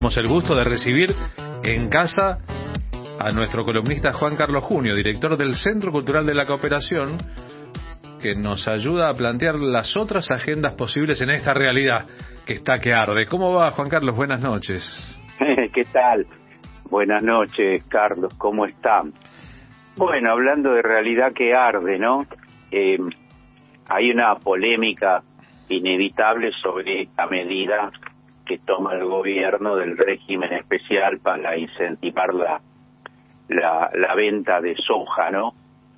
Tenemos el gusto de recibir en casa a nuestro columnista Juan Carlos Junio, director del Centro Cultural de la Cooperación, que nos ayuda a plantear las otras agendas posibles en esta realidad que está que arde. ¿Cómo va, Juan Carlos? Buenas noches. ¿Qué tal? Buenas noches, Carlos. ¿Cómo están? Bueno, hablando de realidad que arde, ¿no? Hay una polémica inevitable sobre esta medida que toma el gobierno del régimen especial para incentivar la venta de soja, ¿no?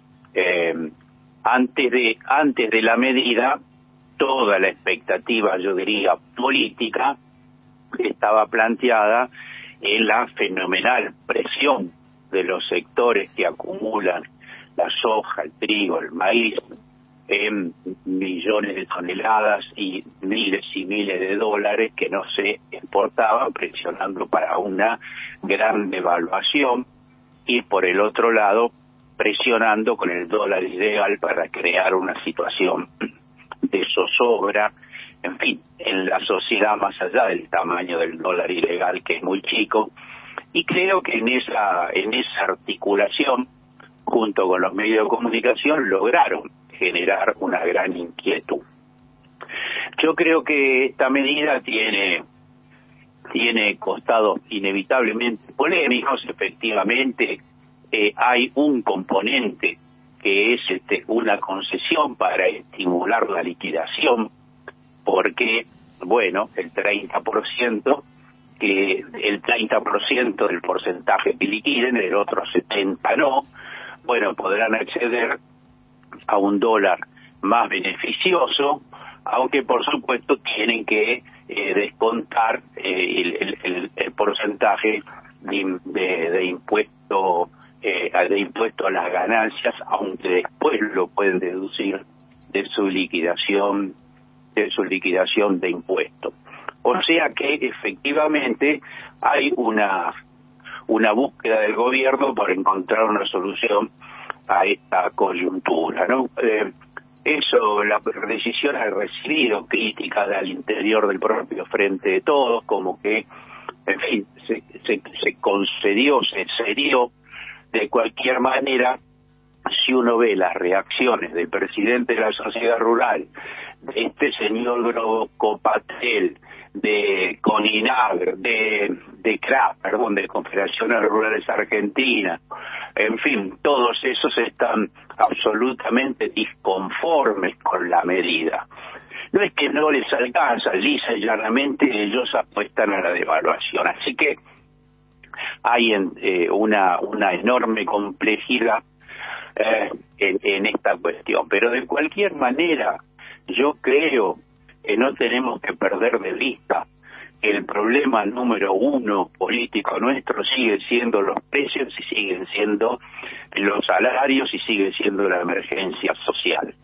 Antes de la medida, toda la expectativa, yo diría, política, estaba planteada en la fenomenal presión de los sectores que acumulan la soja, el trigo, el maíz, en millones de toneladas y miles de dólares que no se exportaban, presionando para una gran devaluación, y por el otro lado presionando con el dólar ilegal para crear una situación de zozobra, en fin, en la sociedad, más allá del tamaño del dólar ilegal, que es muy chico. Y creo que en esa articulación, junto con los medios de comunicación, lograron generar una gran inquietud. Yo creo que esta medida tiene costados inevitablemente polémicos. Efectivamente, hay un componente que es una concesión para estimular la liquidación, porque, bueno, el 30% del porcentaje que liquiden, el otro 70% no, bueno, podrán acceder a un dólar más beneficioso, aunque por supuesto tienen que descontar el porcentaje de impuesto a las ganancias, aunque después lo pueden deducir de su liquidación de impuestos. O sea que efectivamente hay una búsqueda del gobierno por encontrar una solución a esta coyuntura, ¿no? La decisión ha recibido críticas al interior del propio Frente de Todos, como que, en fin, se concedió, se cedió. De cualquier manera, si uno ve las reacciones del presidente de la Sociedad Rural, de este señor Grobo Copatel, de CONINAGR, de CRA, de Confederaciones Rurales Argentinas, en fin, todos esos están absolutamente disconformes con la medida. No es que no les alcanza, lisa y llanamente ellos apuestan a la devaluación. Así que hay una enorme complejidad en esta cuestión. Pero de cualquier manera, yo creo que no tenemos que perder de vista que el problema número uno político nuestro sigue siendo los precios y siguen siendo los salarios y sigue siendo la emergencia social.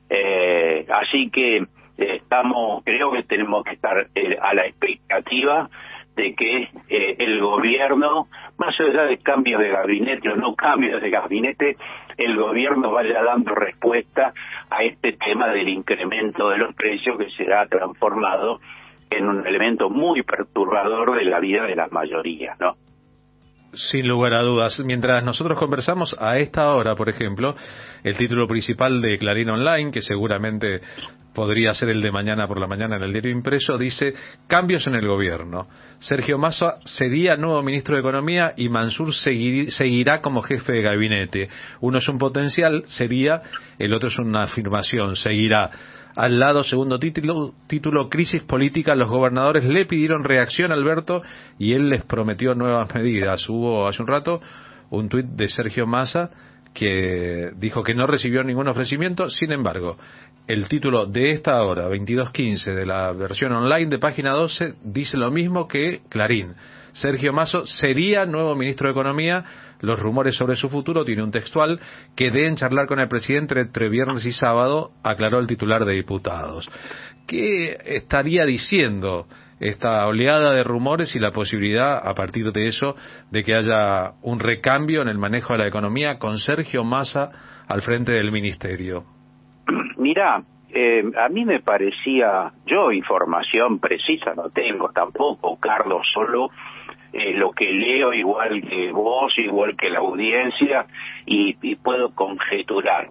Así que creo que tenemos que estar a la expectativa de que el gobierno, más allá de cambios de gabinete o no cambios de gabinete, el gobierno vaya dando respuesta a este tema del incremento de los precios, que será transformado en un elemento muy perturbador de la vida de la mayoría, ¿no? Sin lugar a dudas. Mientras nosotros conversamos, a esta hora, por ejemplo, el título principal de Clarín Online, que seguramente podría ser el de mañana por la mañana en el diario impreso, dice: cambios en el gobierno. Sergio Massa sería nuevo ministro de Economía y Mansur seguirá como jefe de gabinete. Uno es un potencial, sería; el otro es una afirmación, seguirá. Al lado, segundo título, crisis política. Los gobernadores le pidieron reacción a Alberto y él les prometió nuevas medidas. Hubo hace un rato un tuit de Sergio Massa que dijo que no recibió ningún ofrecimiento. Sin embargo, el título de esta hora, 22:15, de la versión online de página 12, dice lo mismo que Clarín. Sergio Massa sería nuevo ministro de Economía. Los rumores sobre su futuro, tiene un textual: que deben charlar con el presidente entre viernes y sábado, aclaró el titular de Diputados. ¿Qué estaría diciendo esta oleada de rumores y la posibilidad, a partir de eso, de que haya un recambio en el manejo de la economía con Sergio Massa al frente del ministerio? Mirá, A mí me parecía, yo información precisa no tengo tampoco, Carlos, solo lo que leo, igual que vos, igual que la audiencia, y puedo conjeturar.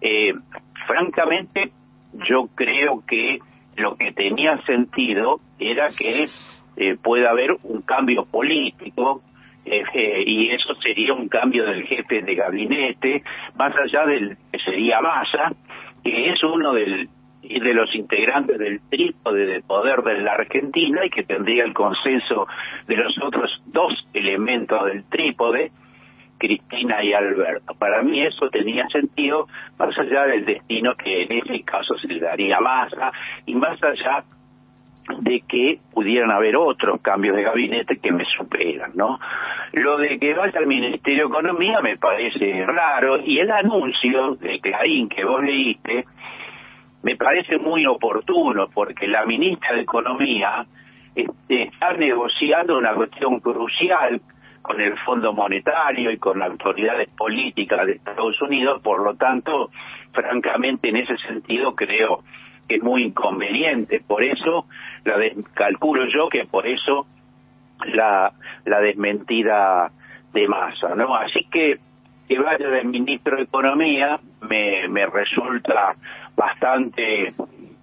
Francamente, yo creo que lo que tenía sentido era que pueda haber un cambio político, y eso sería un cambio del jefe de gabinete, más allá del que sería Massa, que es uno de los integrantes del trípode de poder de la Argentina y que tendría el consenso de los otros dos elementos del trípode, Cristina y Alberto. Para mí eso tenía sentido, más allá del destino que en ese caso se le daría a Massa, y más allá de que pudieran haber otros cambios de gabinete que me superan, ¿no? Lo de que vaya al Ministerio de Economía me parece raro, y el anuncio de Clarín que vos leíste me parece muy oportuno, porque la ministra de Economía está negociando una cuestión crucial con el Fondo Monetario y con autoridades políticas de Estados Unidos. Por lo tanto, francamente, en ese sentido creo que es muy inconveniente. Por eso, calculo yo que por eso la desmentida de Massa, ¿no? Así que vaya del ministro de Economía me resulta bastante,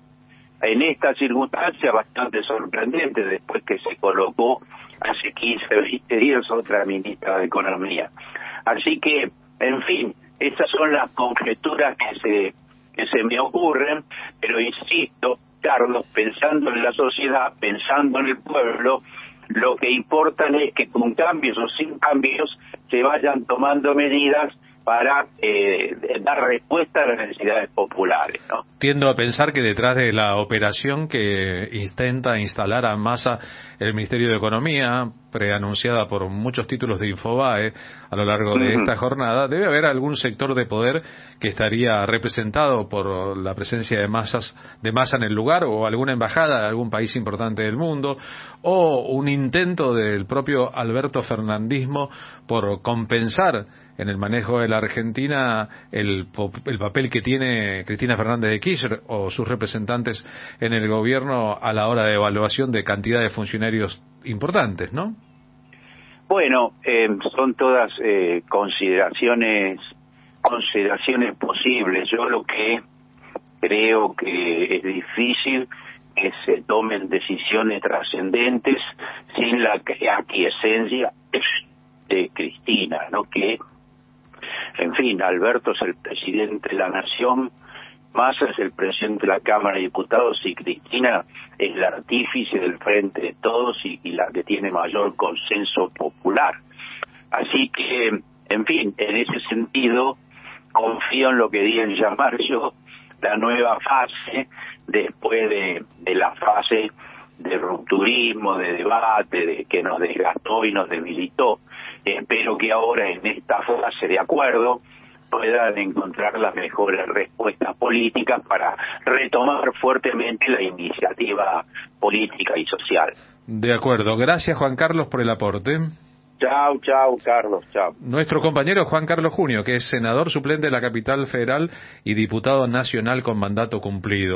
en esta circunstancia, bastante sorprendente, después que se colocó hace 15 o 20 días otra ministra de Economía. Así que, en fin, esas son las conjeturas que se me ocurren, pero insisto, Carlos, pensando en la sociedad, pensando en el pueblo, lo que importa es que con cambios o sin cambios se vayan tomando medidas para dar respuesta a las necesidades populares, ¿no? Tiendo a pensar que detrás de la operación que intenta instalar a Massa el Ministerio de Economía, preanunciada por muchos títulos de Infobae a lo largo de esta jornada, debe haber algún sector de poder que estaría representado por la presencia de Massa en el lugar, o alguna embajada de algún país importante del mundo, o un intento del propio Alberto Fernandismo por compensar en el manejo de la Argentina el papel que tiene Cristina Fernández de Kirchner o sus representantes en el gobierno a la hora de evaluación de cantidad de funcionarios importantes, ¿no? Bueno, son todas consideraciones posibles. Yo lo que creo que es difícil que se tomen decisiones trascendentes sin la aquiescencia de Cristina, ¿no? Que, en fin, Alberto es el presidente de la Nación, Massa es el presidente de la Cámara de Diputados, y Cristina es la artífice del Frente de Todos y la que tiene mayor consenso popular. Así que, en fin, en ese sentido, confío en lo que di en llamar yo la nueva fase, después de la fase de rupturismo, de debate, de que nos desgastó y nos debilitó. Espero que ahora, en esta fase de acuerdo, puedan encontrar las mejores respuestas políticas para retomar fuertemente la iniciativa política y social. De acuerdo. Gracias, Juan Carlos, por el aporte. Chau, Carlos, chau. Nuestro compañero Juan Carlos Junio, que es senador suplente de la Capital Federal y diputado nacional con mandato cumplido.